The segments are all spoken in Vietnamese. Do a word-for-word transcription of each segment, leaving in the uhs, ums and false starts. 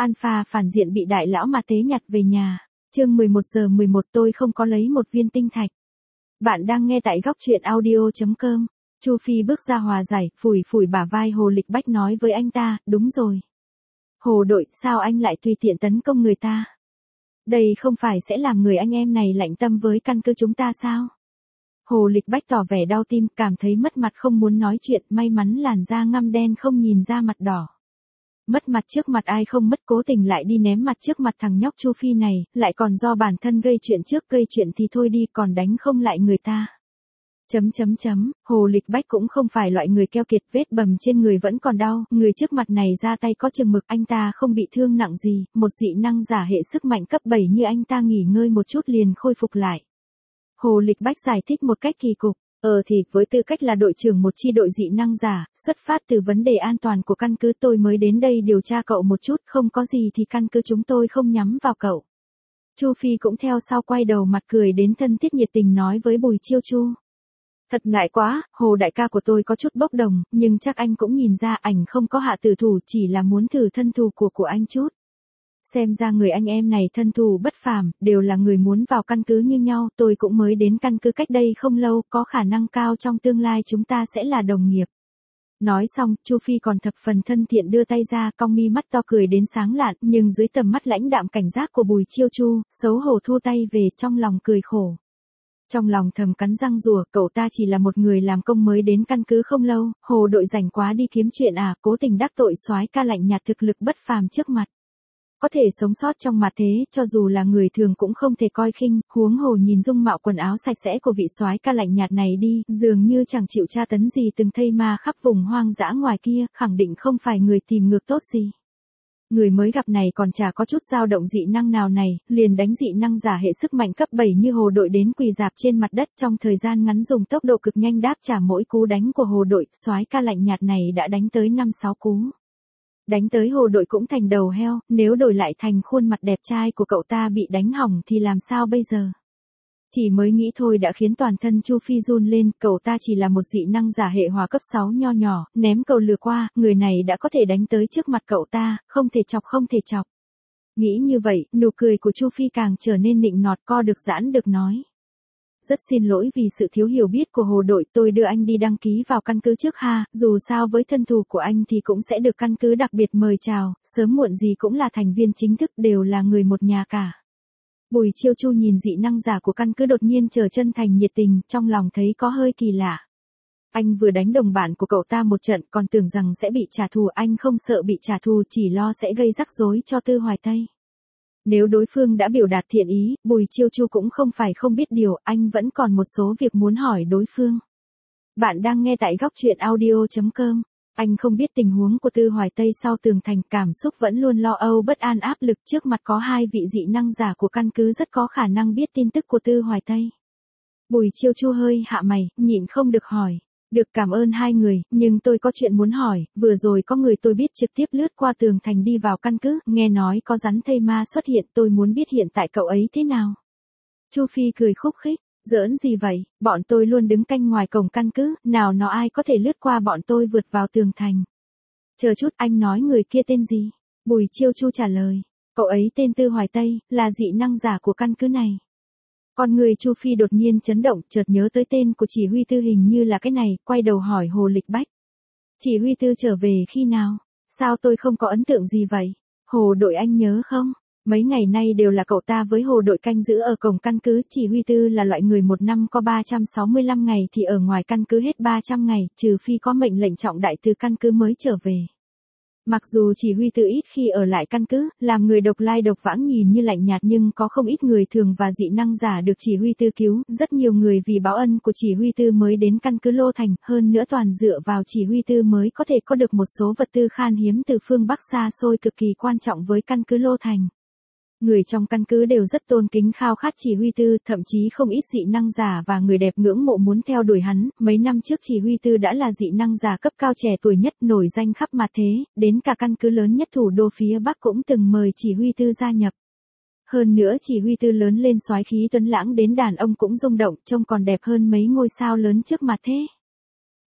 Alpha phản diện bị đại lão mà tế nhặt về nhà. Chương mười một giờ mười một tôi không có lấy một viên tinh thạch. Bạn đang nghe tại góc truyện audio.com. Chu Phi bước ra hòa giải, phủi phủi bả vai Hồ Lịch Bách nói với anh ta, đúng rồi. Hồ đội, sao anh lại tùy tiện tấn công người ta? Đây không phải sẽ làm người anh em này lạnh tâm với căn cứ chúng ta sao? Hồ Lịch Bách tỏ vẻ đau tim, cảm thấy mất mặt không muốn nói chuyện, may mắn làn da ngăm đen không nhìn ra mặt đỏ. Mất mặt trước mặt ai không mất, cố tình lại đi ném mặt trước mặt thằng nhóc Chu Phi này, lại còn do bản thân gây chuyện trước, gây chuyện thì thôi đi, còn đánh không lại người ta. Chấm chấm chấm, Hồ Lịch Bách cũng không phải loại người keo kiệt, vết bầm trên người vẫn còn đau, người trước mặt này ra tay có chừng mực, anh ta không bị thương nặng gì, một dị năng giả hệ sức mạnh cấp bảy như anh ta nghỉ ngơi một chút liền khôi phục lại. Hồ Lịch Bách giải thích một cách kỳ cục. Ờ thì, với tư cách là đội trưởng một chi đội dị năng giả, xuất phát từ vấn đề an toàn của căn cứ tôi mới đến đây điều tra cậu một chút, không có gì thì căn cứ chúng tôi không nhắm vào cậu. Chu Phi cũng theo sau quay đầu mặt cười đến thân thiết nhiệt tình nói với Bùi Chiêu Chu. Thật ngại quá, Hồ đại ca của tôi có chút bốc đồng, nhưng chắc anh cũng nhìn ra ảnh không có hạ tử thủ, chỉ là muốn thử thân thủ của của anh chút. Xem ra người anh em này thân thủ bất phàm, đều là người muốn vào căn cứ như nhau, tôi cũng mới đến căn cứ cách đây không lâu, có khả năng cao trong tương lai chúng ta sẽ là đồng nghiệp. Nói xong, Chu Phi còn thập phần thân thiện đưa tay ra, cong mi mắt to cười đến sáng lạn, nhưng dưới tầm mắt lãnh đạm cảnh giác của Bùi Chiêu Chu, xấu hổ thu tay về, trong lòng cười khổ. Trong lòng thầm cắn răng rủa, cậu ta chỉ là một người làm công mới đến căn cứ không lâu, Hồ đội rảnh quá đi kiếm chuyện à, cố tình đắc tội soái ca lạnh nhạt thực lực bất phàm trước mặt. Có thể sống sót trong mặt thế, cho dù là người thường cũng không thể coi khinh, huống hồ nhìn dung mạo quần áo sạch sẽ của vị soái ca lạnh nhạt này đi, dường như chẳng chịu tra tấn gì từng thây ma khắp vùng hoang dã ngoài kia, khẳng định không phải người tìm ngược tốt gì. Người mới gặp này còn chả có chút dao động dị năng nào này, liền đánh dị năng giả hệ sức mạnh cấp bảy như Hồ đội đến quỳ dạp trên mặt đất, trong thời gian ngắn dùng tốc độ cực nhanh đáp trả mỗi cú đánh của Hồ đội, soái ca lạnh nhạt này đã đánh tới năm sáu cú. Đánh tới Hồ đội cũng thành đầu heo, nếu đổi lại thành khuôn mặt đẹp trai của cậu ta bị đánh hỏng thì làm sao bây giờ? Chỉ mới nghĩ thôi đã khiến toàn thân Chu Phi run lên, cậu ta chỉ là một dị năng giả hệ hỏa cấp sáu nho nhỏ, ném cầu lừa qua, người này đã có thể đánh tới trước mặt cậu ta, không thể chọc không thể chọc. Nghĩ như vậy, nụ cười của Chu Phi càng trở nên nịnh nọt, co được giãn được nói. Rất xin lỗi vì sự thiếu hiểu biết của Hồ đội, tôi đưa anh đi đăng ký vào căn cứ trước ha, dù sao với thân thủ của anh thì cũng sẽ được căn cứ đặc biệt mời chào, sớm muộn gì cũng là thành viên chính thức, đều là người một nhà cả. Bùi Chiêu Chu nhìn dị năng giả của căn cứ đột nhiên trở chân thành nhiệt tình, trong lòng thấy có hơi kỳ lạ. Anh vừa đánh đồng bạn của cậu ta một trận, còn tưởng rằng sẽ bị trả thù, anh không sợ bị trả thù, chỉ lo sẽ gây rắc rối cho Tư Hoài Tây. Nếu đối phương đã biểu đạt thiện ý, Bùi Chiêu Chu cũng không phải không biết điều, anh vẫn còn một số việc muốn hỏi đối phương. Bạn đang nghe tại góc truyện audio.com. Anh không biết tình huống của Tư Hoài Tây sau tường thành, cảm xúc vẫn luôn lo âu bất an áp lực, trước mặt có hai vị dị năng giả của căn cứ rất có khả năng biết tin tức của Tư Hoài Tây. Bùi Chiêu Chu hơi hạ mày, nhịn không được hỏi. Được, cảm ơn hai người, nhưng tôi có chuyện muốn hỏi, vừa rồi có người tôi biết trực tiếp lướt qua tường thành đi vào căn cứ, nghe nói có rắn thây ma xuất hiện, tôi muốn biết hiện tại cậu ấy thế nào. Chu Phi cười khúc khích, giỡn gì vậy, bọn tôi luôn đứng canh ngoài cổng căn cứ, nào nó ai có thể lướt qua bọn tôi vượt vào tường thành. Chờ chút, anh nói người kia tên gì? Bùi Chiêu Chu trả lời, cậu ấy tên Tư Hoài Tây, là dị năng giả của căn cứ này. Con người Chu Phi đột nhiên chấn động, chợt nhớ tới tên của chỉ huy Tư hình như là cái này, quay đầu hỏi Hồ Lịch Bách. Chỉ huy Tư trở về khi nào? Sao tôi không có ấn tượng gì vậy? Hồ đội anh nhớ không? Mấy ngày nay đều là cậu ta với Hồ đội canh giữ ở cổng căn cứ, chỉ huy Tư là loại người một năm có ba trăm sáu mươi lăm ngày thì ở ngoài căn cứ hết ba trăm ngày, trừ phi có mệnh lệnh trọng đại từ căn cứ mới trở về. Mặc dù chỉ huy Tư ít khi ở lại căn cứ, làm người độc lai độc vãng nhìn như lạnh nhạt, nhưng có không ít người thường và dị năng giả được chỉ huy Tư cứu, rất nhiều người vì báo ân của chỉ huy Tư mới đến căn cứ Lô Thành, hơn nữa toàn dựa vào chỉ huy Tư mới có thể có được một số vật tư khan hiếm từ phương Bắc xa xôi cực kỳ quan trọng với căn cứ Lô Thành. Người trong căn cứ đều rất tôn kính khao khát chỉ huy Tư, thậm chí không ít dị năng giả và người đẹp ngưỡng mộ muốn theo đuổi hắn. Mấy năm trước chỉ huy Tư đã là dị năng giả cấp cao trẻ tuổi nhất, nổi danh khắp mặt thế, đến cả căn cứ lớn nhất thủ đô phía Bắc cũng từng mời chỉ huy Tư gia nhập. Hơn nữa chỉ huy Tư lớn lên soái khí tuấn lãng đến đàn ông cũng rung động, trông còn đẹp hơn mấy ngôi sao lớn trước mặt thế.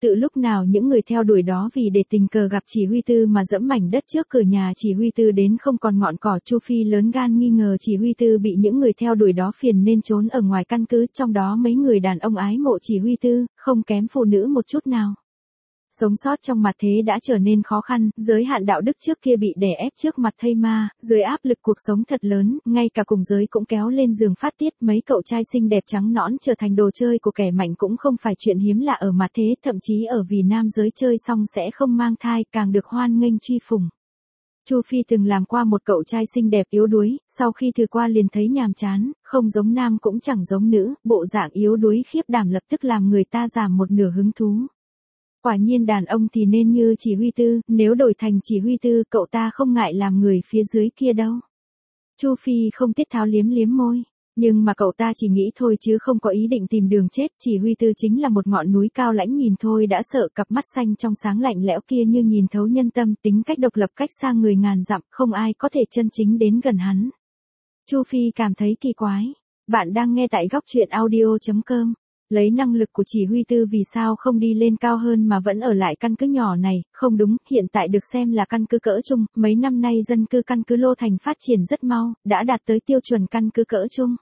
Tự lúc nào những người theo đuổi đó vì để tình cờ gặp chỉ huy tư mà dẫm mảnh đất trước cửa nhà chỉ huy tư đến không còn ngọn cỏ. Chu Phi lớn gan nghi ngờ chỉ huy tư bị những người theo đuổi đó phiền nên trốn ở ngoài căn cứ, trong đó mấy người đàn ông ái mộ chỉ huy tư, không kém phụ nữ một chút nào. Sống sót trong mặt thế đã trở nên khó khăn, giới hạn đạo đức trước kia bị đè ép trước mặt thây ma, dưới áp lực cuộc sống thật lớn, ngay cả cùng giới cũng kéo lên giường phát tiết, mấy cậu trai xinh đẹp trắng nõn trở thành đồ chơi của kẻ mạnh cũng không phải chuyện hiếm lạ ở mặt thế, thậm chí ở vì nam giới chơi xong sẽ không mang thai, càng được hoan nghênh truy phủng. Chu Phi từng làm qua một cậu trai xinh đẹp yếu đuối, sau khi thử qua liền thấy nhàm chán, không giống nam cũng chẳng giống nữ, bộ dạng yếu đuối khiếp đảm lập tức làm người ta giảm một nửa hứng thú. Quả nhiên đàn ông thì nên như chỉ huy tư, nếu đổi thành chỉ huy tư cậu ta không ngại làm người phía dưới kia đâu. Chu Phi không tiết tháo liếm liếm môi, nhưng mà cậu ta chỉ nghĩ thôi chứ không có ý định tìm đường chết. Chỉ huy tư chính là một ngọn núi cao lãnh, nhìn thôi đã sợ, cặp mắt xanh trong sáng lạnh lẽo kia như nhìn thấu nhân tâm, tính cách độc lập cách xa người ngàn dặm, không ai có thể chân chính đến gần hắn. Chu Phi cảm thấy kỳ quái. Bạn đang nghe tại góc truyện audio chấm com. Lấy năng lực của chỉ huy tư vì sao không đi lên cao hơn mà vẫn ở lại căn cứ nhỏ này, không đúng, hiện tại được xem là căn cứ cỡ trung, mấy năm nay dân cư căn cứ Lô Thành phát triển rất mau, đã đạt tới tiêu chuẩn căn cứ cỡ trung.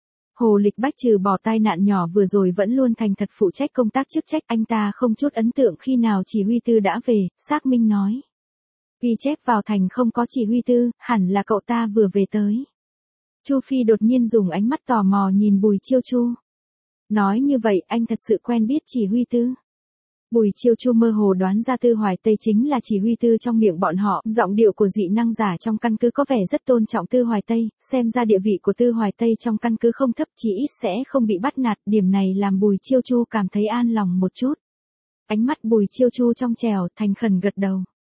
Hồ Lịch Bách trừ bỏ tai nạn nhỏ vừa rồi vẫn luôn thành thật phụ trách công tác chức trách, anh ta không chút ấn tượng khi nào chỉ huy tư đã về, xác minh nói. Ghi chép vào thành không có chỉ huy tư, hẳn là cậu ta vừa về tới. Chu Phi đột nhiên dùng ánh mắt tò mò nhìn Bùi Chiêu Chu. Nói như vậy anh thật sự quen biết chỉ huy tư. Bùi Chiêu Chu mơ hồ đoán ra Tư Hoài Tây chính là chỉ huy tư trong miệng bọn họ, giọng điệu của dị năng giả trong căn cứ có vẻ rất tôn trọng Tư Hoài Tây, xem ra địa vị của Tư Hoài Tây trong căn cứ không thấp, chỉ ít sẽ không bị bắt nạt, điểm này làm Bùi Chiêu Chu cảm thấy an lòng một chút. Ánh mắt Bùi Chiêu Chu trong trẻo, thành khẩn gật đầu.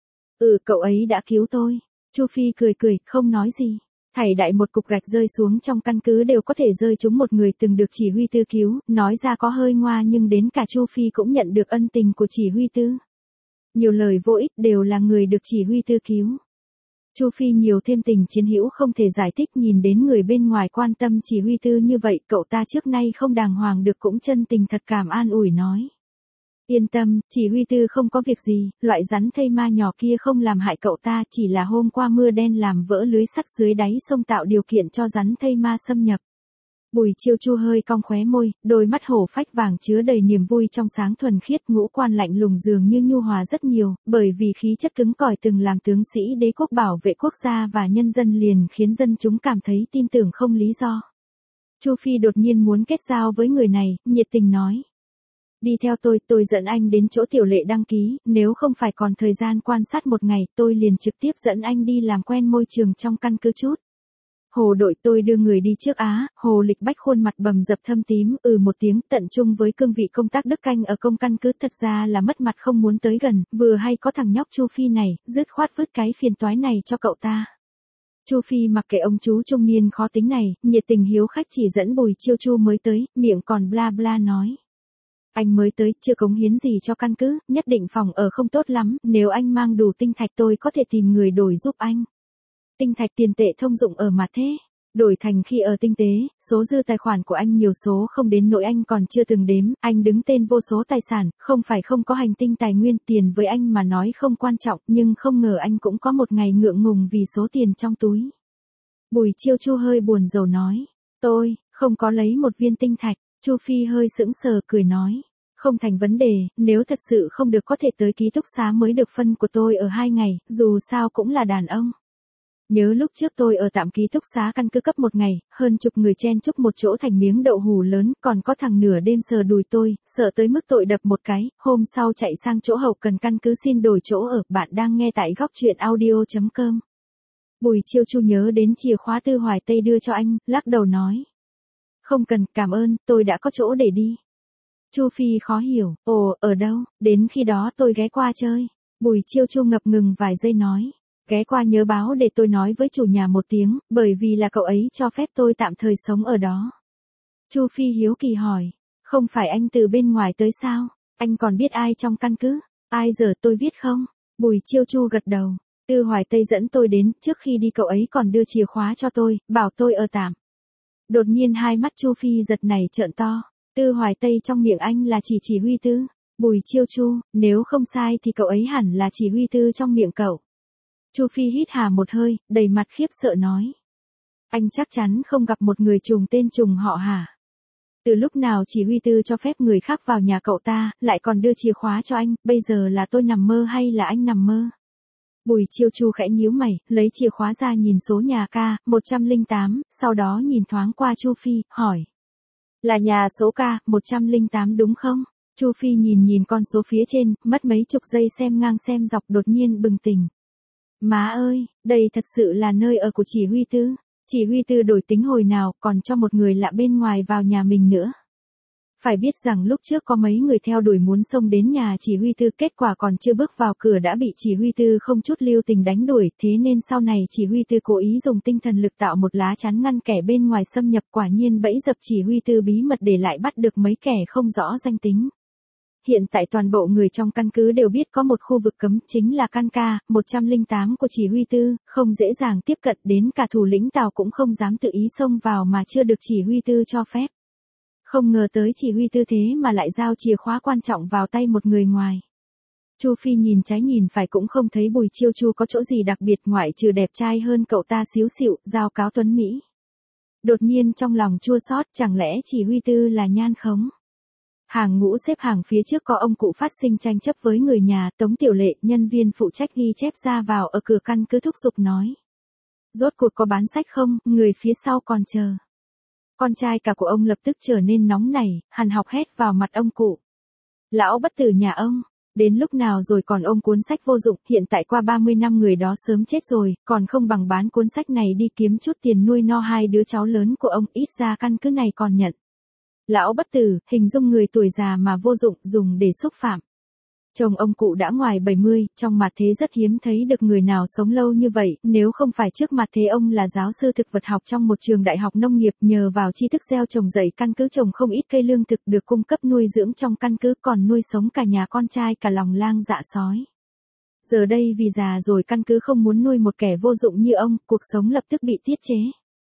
Ừ, cậu ấy đã cứu tôi. Chu Phi cười cười, không nói gì. Thảy đại một cục gạch rơi xuống trong căn cứ đều có thể rơi trúng một người từng được chỉ huy tư cứu, nói ra có hơi ngoa nhưng đến cả Chu Phi cũng nhận được ân tình của chỉ huy tư. Nhiều lời vô ích đều là người được chỉ huy tư cứu. Chu Phi nhiều thêm tình chiến hữu không thể giải thích, nhìn đến người bên ngoài quan tâm chỉ huy tư như vậy, cậu ta trước nay không đàng hoàng được cũng chân tình thật cảm an ủi nói. Yên tâm, chỉ huy tư không có việc gì, loại rắn thây ma nhỏ kia không làm hại cậu ta, chỉ là hôm qua mưa đen làm vỡ lưới sắt dưới đáy sông tạo điều kiện cho rắn thây ma xâm nhập. Bùi Chiêu Chu hơi cong khóe môi, đôi mắt hổ phách vàng chứa đầy niềm vui trong sáng thuần khiết, ngũ quan lạnh lùng dường như nhu hòa rất nhiều, bởi vì khí chất cứng cỏi từng làm tướng sĩ đế quốc bảo vệ quốc gia và nhân dân liền khiến dân chúng cảm thấy tin tưởng không lý do. Chu Phi đột nhiên muốn kết giao với người này, nhiệt tình nói. Đi theo tôi, tôi dẫn anh đến chỗ Tiểu Lệ đăng ký, nếu không phải còn thời gian quan sát một ngày, tôi liền trực tiếp dẫn anh đi làm quen môi trường trong căn cứ chút. Hồ đội, tôi đưa người đi trước á. Hồ Lịch Bách khuôn mặt bầm dập thâm tím, ừ một tiếng, tận trung với cương vị công tác đức canh ở công căn cứ, thật ra là mất mặt không muốn tới gần, vừa hay có thằng nhóc Chu Phi này, dứt khoát vứt cái phiền toái này cho cậu ta. Chu Phi mặc kệ ông chú trung niên khó tính này, nhiệt tình hiếu khách chỉ dẫn Bùi Chiêu Chu mới tới, miệng còn bla bla nói. Anh mới tới, chưa cống hiến gì cho căn cứ, nhất định phòng ở không tốt lắm, nếu anh mang đủ tinh thạch tôi có thể tìm người đổi giúp anh. Tinh thạch tiền tệ thông dụng ở mặt thế, đổi thành khi ở tinh tế, số dư tài khoản của anh nhiều số không đến nỗi anh còn chưa từng đếm, anh đứng tên vô số tài sản, không phải không có hành tinh tài nguyên, tiền với anh mà nói không quan trọng, nhưng không ngờ anh cũng có một ngày ngượng ngùng vì số tiền trong túi. Bùi Chiêu Chu hơi buồn rầu nói, tôi, không có lấy một viên tinh thạch. Chu Phi hơi sững sờ cười nói, không thành vấn đề, nếu thật sự không được có thể tới ký túc xá mới được phân của tôi ở hai ngày, dù sao cũng là đàn ông. Nhớ lúc trước tôi ở tạm ký túc xá căn cứ cấp một ngày, hơn chục người chen chúc một chỗ thành miếng đậu hủ lớn, còn có thằng nửa đêm sờ đùi tôi, sợ tới mức tội đập một cái, hôm sau chạy sang chỗ hậu cần căn cứ xin đổi chỗ ở. Bạn đang nghe tại góc truyện audio chấm com. Bùi Chiêu Chu nhớ đến chìa khóa Tư Hoài Tây đưa cho anh, lắc đầu nói. Không cần, cảm ơn, tôi đã có chỗ để đi. Chu Phi khó hiểu, ồ, ở đâu, đến khi đó tôi ghé qua chơi. Bùi Chiêu Chu ngập ngừng vài giây nói, ghé qua nhớ báo để tôi nói với chủ nhà một tiếng, bởi vì là cậu ấy cho phép tôi tạm thời sống ở đó. Chu Phi hiếu kỳ hỏi, không phải anh từ bên ngoài tới sao, anh còn biết ai trong căn cứ, ai giờ tôi viết không? Bùi Chiêu Chu gật đầu, Tư Hoài Tây dẫn tôi đến, trước khi đi cậu ấy còn đưa chìa khóa cho tôi, bảo tôi ở tạm. Đột nhiên hai mắt Chu Phi giật nảy trợn to, Tư Hoài Tây trong miệng anh là chỉ chỉ huy tư. Bùi Chiêu Chu, nếu không sai thì cậu ấy hẳn là chỉ huy tư trong miệng cậu. Chu Phi hít hà một hơi, đầy mặt khiếp sợ nói. Anh chắc chắn không gặp một người trùng tên trùng họ hả? Từ lúc nào chỉ huy tư cho phép người khác vào nhà cậu ta, lại còn đưa chìa khóa cho anh, bây giờ là tôi nằm mơ hay là anh nằm mơ? Bùi Chiêu Chu khẽ nhíu mày, lấy chìa khóa ra nhìn số nhà ca, một trăm lẻ tám, sau đó nhìn thoáng qua Chu Phi, hỏi. Là nhà số ca, một trăm lẻ tám đúng không? Chu Phi nhìn nhìn con số phía trên, mất mấy chục giây xem ngang xem dọc đột nhiên bừng tỉnh. Má ơi, đây thật sự là nơi ở của chỉ huy tư. Chỉ huy tư đổi tính hồi nào còn cho một người lạ bên ngoài vào nhà mình nữa. Phải biết rằng lúc trước có mấy người theo đuổi muốn xông đến nhà chỉ huy tư, kết quả còn chưa bước vào cửa đã bị chỉ huy tư không chút lưu tình đánh đuổi, thế nên sau này chỉ huy tư cố ý dùng tinh thần lực tạo một lá chắn ngăn kẻ bên ngoài xâm nhập, quả nhiên bẫy dập chỉ huy tư bí mật để lại bắt được mấy kẻ không rõ danh tính. Hiện tại toàn bộ người trong căn cứ đều biết có một khu vực cấm, chính là căn ca một trăm lẻ tám của chỉ huy tư, không dễ dàng tiếp cận, đến cả thủ lĩnh Tào cũng không dám tự ý xông vào mà chưa được chỉ huy tư cho phép. Không ngờ tới chỉ huy tư thế mà lại giao chìa khóa quan trọng vào tay một người ngoài. Chu Phi nhìn trái nhìn phải cũng không thấy Bùi Chiêu Chu có chỗ gì đặc biệt ngoại trừ đẹp trai hơn cậu ta xíu xịu, giao cáo tuấn Mỹ. Đột nhiên trong lòng chua xót, chẳng lẽ chỉ huy tư là nhan khống? Hàng ngũ xếp hàng phía trước có ông cụ phát sinh tranh chấp với người nhà, Tống Tiểu Lệ, nhân viên phụ trách ghi chép ra vào ở cửa căn cứ thúc giục nói. Rốt cuộc có bán sách không, người phía sau còn chờ. Con trai cả của ông lập tức trở nên nóng nảy, hằn học hét vào mặt ông cụ. Lão bất tử nhà ông, đến lúc nào rồi còn ôm cuốn sách vô dụng, hiện tại qua ba mươi năm người đó sớm chết rồi, còn không bằng bán cuốn sách này đi kiếm chút tiền nuôi no hai đứa cháu lớn của ông, ít ra căn cứ này còn nhận. Lão bất tử, hình dung người tuổi già mà vô dụng, dùng để xúc phạm. Chồng ông cụ đã ngoài bảy mươi, trong mặt thế rất hiếm thấy được người nào sống lâu như vậy, nếu không phải trước mặt thế ông là giáo sư thực vật học trong một trường đại học nông nghiệp, nhờ vào tri thức gieo trồng dạy căn cứ trồng không ít cây lương thực được cung cấp nuôi dưỡng trong căn cứ, còn nuôi sống cả nhà con trai cả lòng lang dạ sói. Giờ đây vì già rồi căn cứ không muốn nuôi một kẻ vô dụng như ông, cuộc sống lập tức bị tiết chế.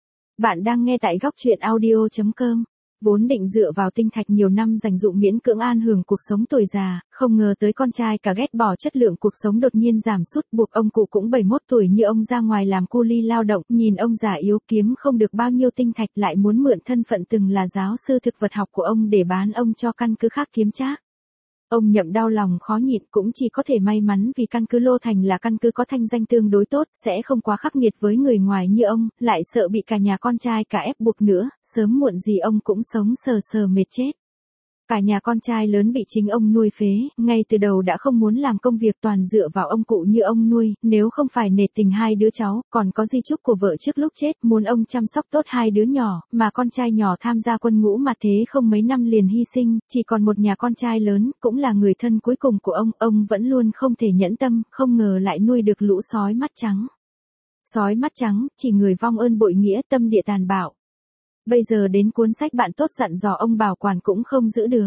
Bạn đang nghe tại góc truyện audio chấm com. Vốn định dựa vào tinh thạch nhiều năm dành dụm miễn cưỡng an hưởng cuộc sống tuổi già, không ngờ tới con trai cả ghét bỏ chất lượng cuộc sống đột nhiên giảm sút, buộc ông cụ cũng bảy mươi mốt tuổi như ông ra ngoài làm cu li lao động, nhìn ông già yếu kiếm không được bao nhiêu tinh thạch lại muốn mượn thân phận từng là giáo sư thực vật học của ông để bán ông cho căn cứ khác kiếm trác. Ông Nhậm đau lòng khó nhịn, cũng chỉ có thể may mắn vì căn cứ Lô Thành là căn cứ có thanh danh tương đối tốt, sẽ không quá khắc nghiệt với người ngoài như ông, lại sợ bị cả nhà con trai cả ép buộc nữa, sớm muộn gì ông cũng sống sờ sờ mệt chết. Cả nhà con trai lớn bị chính ông nuôi phế, ngay từ đầu đã không muốn làm công việc toàn dựa vào ông cụ như ông nuôi, nếu không phải nể tình hai đứa cháu, còn có di chúc của vợ trước lúc chết, muốn ông chăm sóc tốt hai đứa nhỏ, mà con trai nhỏ tham gia quân ngũ mà thế không mấy năm liền hy sinh, chỉ còn một nhà con trai lớn, cũng là người thân cuối cùng của ông, ông vẫn luôn không thể nhẫn tâm, không ngờ lại nuôi được lũ sói mắt trắng. Sói mắt trắng, chỉ người vong ơn bội nghĩa, tâm địa tàn bạo. Bây giờ đến cuốn sách bạn tốt dặn dò ông bảo quản cũng không giữ được.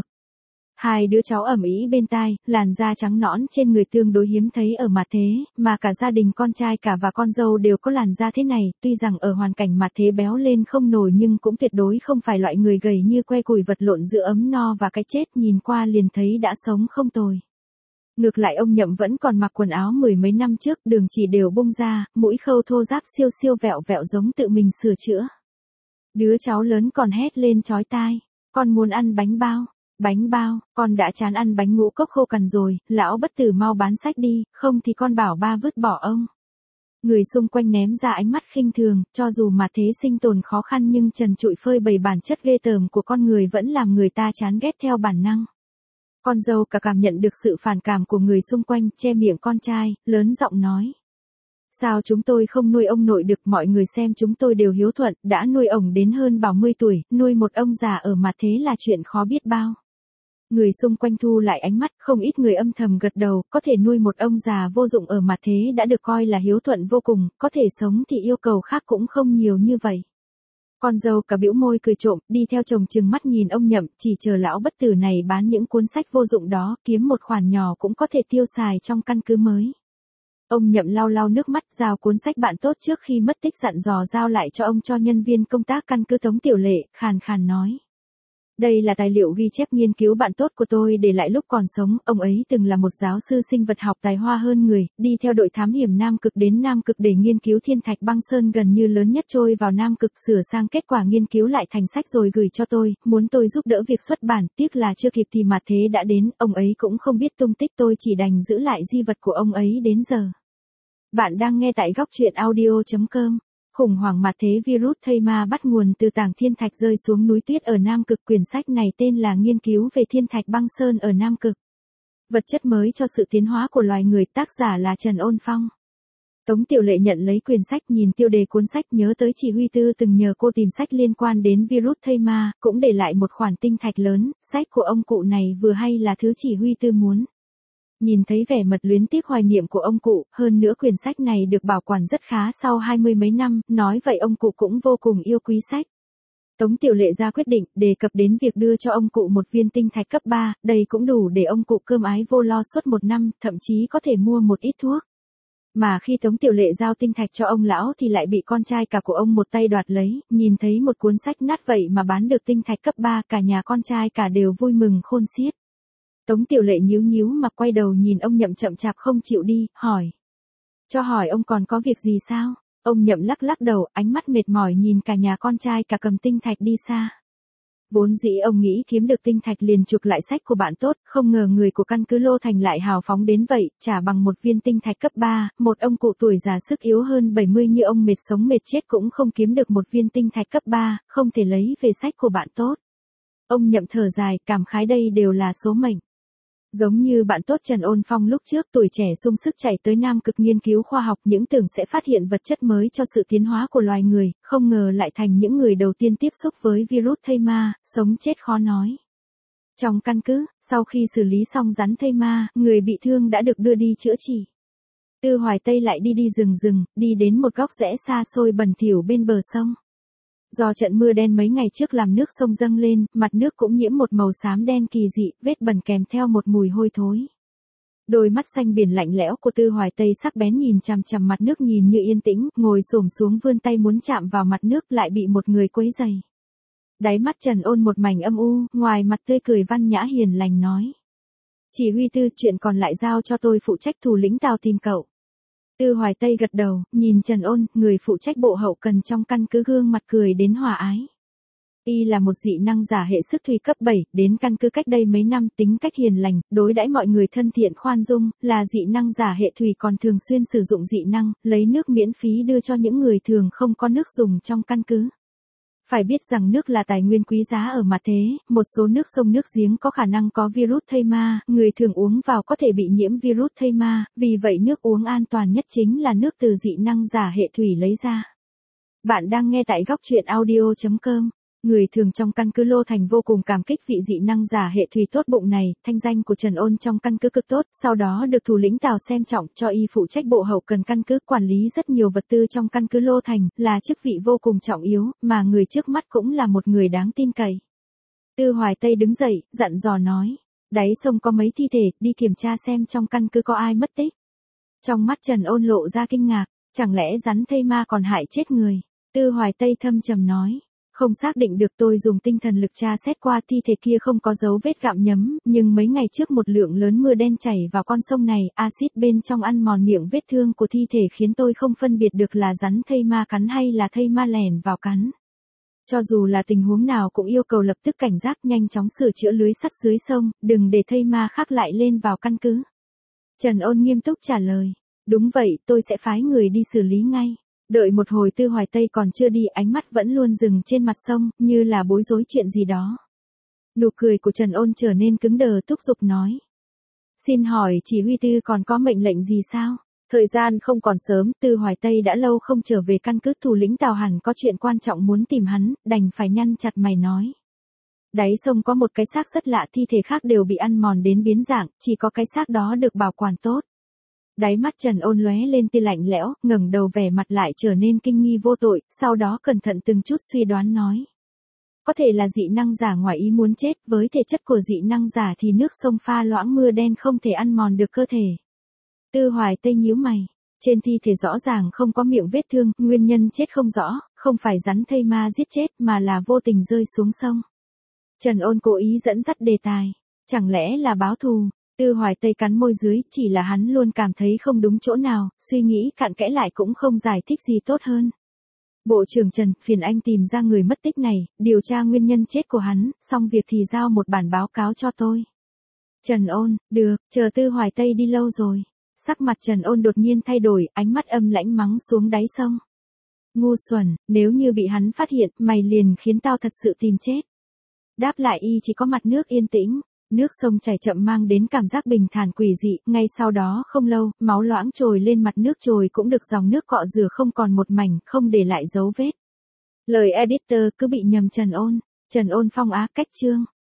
Hai đứa cháu ẩm ý bên tai, làn da trắng nõn trên người tương đối hiếm thấy ở mặt thế, mà cả gia đình con trai cả và con dâu đều có làn da thế này, tuy rằng ở hoàn cảnh mặt thế béo lên không nổi nhưng cũng tuyệt đối không phải loại người gầy như que củi vật lộn giữa ấm no và cái chết, nhìn qua liền thấy đã sống không tồi. Ngược lại ông Nhậm vẫn còn mặc quần áo mười mấy năm trước, đường chỉ đều bung ra, mũi khâu thô ráp siêu siêu vẹo vẹo giống tự mình sửa chữa. Đứa cháu lớn còn hét lên chói tai, con muốn ăn bánh bao, bánh bao, con đã chán ăn bánh ngũ cốc khô cằn rồi, lão bất tử mau bán sách đi, không thì con bảo ba vứt bỏ ông. Người xung quanh ném ra ánh mắt khinh thường, cho dù mà thế sinh tồn khó khăn nhưng trần trụi phơi bày bản chất ghê tởm của con người vẫn làm người ta chán ghét theo bản năng. Con dâu cả cảm nhận được sự phản cảm của người xung quanh, che miệng con trai, lớn giọng nói. Sao chúng tôi không nuôi ông nội được, mọi người xem chúng tôi đều hiếu thuận, đã nuôi ông đến hơn bảy mươi tuổi, nuôi một ông già ở mặt thế là chuyện khó biết bao. Người xung quanh thu lại ánh mắt, không ít người âm thầm gật đầu, có thể nuôi một ông già vô dụng ở mặt thế đã được coi là hiếu thuận vô cùng, có thể sống thì yêu cầu khác cũng không nhiều như vậy. Con dâu cả bĩu môi cười trộm, đi theo chồng trừng mắt nhìn ông Nhậm, chỉ chờ lão bất tử này bán những cuốn sách vô dụng đó, kiếm một khoản nhỏ cũng có thể tiêu xài trong căn cứ mới. Ông Nhậm lau lau nước mắt, giao cuốn sách bạn tốt trước khi mất tích dặn dò giao lại cho ông cho nhân viên công tác căn cứ Tống Tiểu Lệ, khàn khàn nói. Đây là tài liệu ghi chép nghiên cứu bạn tốt của tôi để lại lúc còn sống, ông ấy từng là một giáo sư sinh vật học tài hoa hơn người, đi theo đội thám hiểm Nam Cực đến Nam Cực để nghiên cứu thiên thạch băng sơn gần như lớn nhất trôi vào Nam Cực, sửa sang kết quả nghiên cứu lại thành sách rồi gửi cho tôi, muốn tôi giúp đỡ việc xuất bản, tiếc là chưa kịp thì mặt thế đã đến, ông ấy cũng không biết tung tích, tôi chỉ đành giữ lại di vật của ông ấy đến giờ. Bạn đang nghe tại góc truyện audio chấm com. Khủng hoảng mặt thế virus thây ma bắt nguồn từ tảng thiên thạch rơi xuống núi tuyết ở Nam Cực. Quyển sách này tên là Nghiên cứu về thiên thạch băng sơn ở Nam Cực. Vật chất mới cho sự tiến hóa của loài người, tác giả là Trần Ôn Phong. Tống Tiểu Lệ nhận lấy quyển sách, nhìn tiêu đề cuốn sách nhớ tới chỉ huy tư từng nhờ cô tìm sách liên quan đến virus thây ma, cũng để lại một khoản tinh thạch lớn, sách của ông cụ này vừa hay là thứ chỉ huy tư muốn. Nhìn thấy vẻ mật luyến tiếc hoài niệm của ông cụ, hơn nữa quyển sách này được bảo quản rất khá sau hai mươi mấy năm, nói vậy ông cụ cũng vô cùng yêu quý sách. Tống Tiểu Lệ ra quyết định, đề cập đến việc đưa cho ông cụ một viên tinh thạch cấp ba, đây cũng đủ để ông cụ cơm ái vô lo suốt một năm, thậm chí có thể mua một ít thuốc. Mà khi Tống Tiểu Lệ giao tinh thạch cho ông lão thì lại bị con trai cả của ông một tay đoạt lấy, nhìn thấy một cuốn sách nát vậy mà bán được tinh thạch cấp ba, cả nhà con trai cả đều vui mừng khôn xiết. Tống Tiểu Lệ nhíu nhíu mà quay đầu nhìn ông Nhậm chậm chạp không chịu đi, hỏi. Cho hỏi ông còn có việc gì sao? Ông Nhậm lắc lắc đầu, ánh mắt mệt mỏi nhìn cả nhà con trai cả cầm tinh thạch đi xa. Vốn dĩ ông nghĩ kiếm được tinh thạch liền chuộc lại sách của bạn tốt, không ngờ người của căn cứ Lô Thành lại hào phóng đến vậy, trả bằng một viên tinh thạch cấp ba, một ông cụ tuổi già sức yếu hơn bảy mươi như ông mệt sống mệt chết cũng không kiếm được một viên tinh thạch cấp ba, không thể lấy về sách của bạn tốt. Ông Nhậm thở dài, cảm khái đây đều là số mệnh. Giống như bạn tốt Trần Ôn Phong lúc trước, tuổi trẻ sung sức chạy tới Nam Cực nghiên cứu khoa học, những tưởng sẽ phát hiện vật chất mới cho sự tiến hóa của loài người, không ngờ lại thành những người đầu tiên tiếp xúc với virus thây ma, sống chết khó nói. Trong căn cứ, sau khi xử lý xong rắn thây ma, người bị thương đã được đưa đi chữa trị. Tư Hoài Tây lại đi đi rừng rừng, đi đến một góc rẽ xa xôi bẩn thỉu bên bờ sông. Do trận mưa đen mấy ngày trước làm nước sông dâng lên, mặt nước cũng nhiễm một màu xám đen kỳ dị, vết bẩn kèm theo một mùi hôi thối. Đôi mắt xanh biển lạnh lẽo của Tư Hoài Tây sắc bén nhìn chằm chằm mặt nước, nhìn như yên tĩnh, ngồi xổm xuống vươn tay muốn chạm vào mặt nước lại bị một người quấy rầy. Đáy mắt Trần Ôn một mảnh âm u, ngoài mặt tươi cười văn nhã hiền lành nói. Chỉ huy Tư, chuyện còn lại giao cho tôi phụ trách, thủ lĩnh Tào tìm cậu. Tư Hoài Tây gật đầu, nhìn Trần Ôn, người phụ trách bộ hậu cần trong căn cứ, gương mặt cười đến hòa ái. Y là một dị năng giả hệ sức thủy cấp bảy, đến căn cứ cách đây mấy năm, tính cách hiền lành, đối đãi mọi người thân thiện khoan dung, là dị năng giả hệ thủy còn thường xuyên sử dụng dị năng, lấy nước miễn phí đưa cho những người thường không có nước dùng trong căn cứ. Phải biết rằng nước là tài nguyên quý giá ở mặt thế, một số nước sông nước giếng có khả năng có virus thây ma, người thường uống vào có thể bị nhiễm virus thây ma, vì vậy nước uống an toàn nhất chính là nước từ dị năng giả hệ thủy lấy ra. Bạn đang nghe tại góc truyện audio chấm com. Người thường trong căn cứ Lô Thành vô cùng cảm kích vị dị năng giả hệ thủy tốt bụng này, thanh danh của Trần Ôn trong căn cứ cực tốt, sau đó được thủ lĩnh Tào xem trọng, cho y phụ trách bộ hậu cần căn cứ, quản lý rất nhiều vật tư trong căn cứ Lô Thành, là chức vị vô cùng trọng yếu, mà người trước mắt cũng là một người đáng tin cậy. Tư Hoài Tây đứng dậy, dặn dò nói, đáy sông có mấy thi thể, đi kiểm tra xem trong căn cứ có ai mất tích. Trong mắt Trần Ôn lộ ra kinh ngạc, chẳng lẽ rắn thây ma còn hại chết người? Tư Hoài Tây thâm trầm nói. Không xác định được, tôi dùng tinh thần lực tra xét qua thi thể kia không có dấu vết gặm nhấm, nhưng mấy ngày trước một lượng lớn mưa đen chảy vào con sông này, axit bên trong ăn mòn miệng vết thương của thi thể khiến tôi không phân biệt được là rắn thây ma cắn hay là thây ma lẻn vào cắn. Cho dù là tình huống nào cũng yêu cầu lập tức cảnh giác, nhanh chóng sửa chữa lưới sắt dưới sông, đừng để thây ma khác lại lên vào căn cứ. Trần Ôn nghiêm túc trả lời, đúng vậy, tôi sẽ phái người đi xử lý ngay. Đợi một hồi Tư Hoài Tây còn chưa đi, ánh mắt vẫn luôn dừng trên mặt sông, như là bối rối chuyện gì đó. Nụ cười của Trần Ôn trở nên cứng đờ, thúc giục nói. Xin hỏi chỉ huy Tư còn có mệnh lệnh gì sao? Thời gian không còn sớm, Tư Hoài Tây đã lâu không trở về căn cứ, thủ lĩnh Tào hẳn có chuyện quan trọng muốn tìm hắn, đành phải nhăn chặt mày nói. Đáy sông có một cái xác rất lạ, thi thể khác đều bị ăn mòn đến biến dạng, chỉ có cái xác đó được bảo quản tốt. Đáy mắt Trần Ôn lóe lên tia lạnh lẽo, ngẩng đầu vẻ mặt lại trở nên kinh nghi vô tội, sau đó cẩn thận từng chút suy đoán nói. Có thể là dị năng giả ngoài ý muốn chết, với thể chất của dị năng giả thì nước sông pha loãng mưa đen không thể ăn mòn được cơ thể. Tư Hoài Tây nhíu mày, trên thi thể rõ ràng không có miệng vết thương, nguyên nhân chết không rõ, không phải rắn thây ma giết chết mà là vô tình rơi xuống sông. Trần Ôn cố ý dẫn dắt đề tài. Chẳng lẽ là báo thù? Tư Hoài Tây cắn môi dưới, chỉ là hắn luôn cảm thấy không đúng chỗ nào, suy nghĩ cặn kẽ lại cũng không giải thích gì tốt hơn. Bộ trưởng Trần, phiền anh tìm ra người mất tích này, điều tra nguyên nhân chết của hắn, xong việc thì giao một bản báo cáo cho tôi. Trần Ôn, được, chờ Tư Hoài Tây đi lâu rồi. Sắc mặt Trần Ôn đột nhiên thay đổi, ánh mắt âm lãnh mắng xuống đáy sông. Ngu xuẩn, nếu như bị hắn phát hiện, mày liền khiến tao thật sự tìm chết. Đáp lại y chỉ có mặt nước yên tĩnh, nước sông chảy chậm mang đến cảm giác bình thản quỷ dị, ngay sau đó không lâu, máu loãng trồi lên mặt nước trồi cũng được dòng nước cọ rửa không còn một mảnh, không để lại dấu vết. Lời editor cứ bị nhầm Trần Ôn, Trần Ôn phong á cách chương.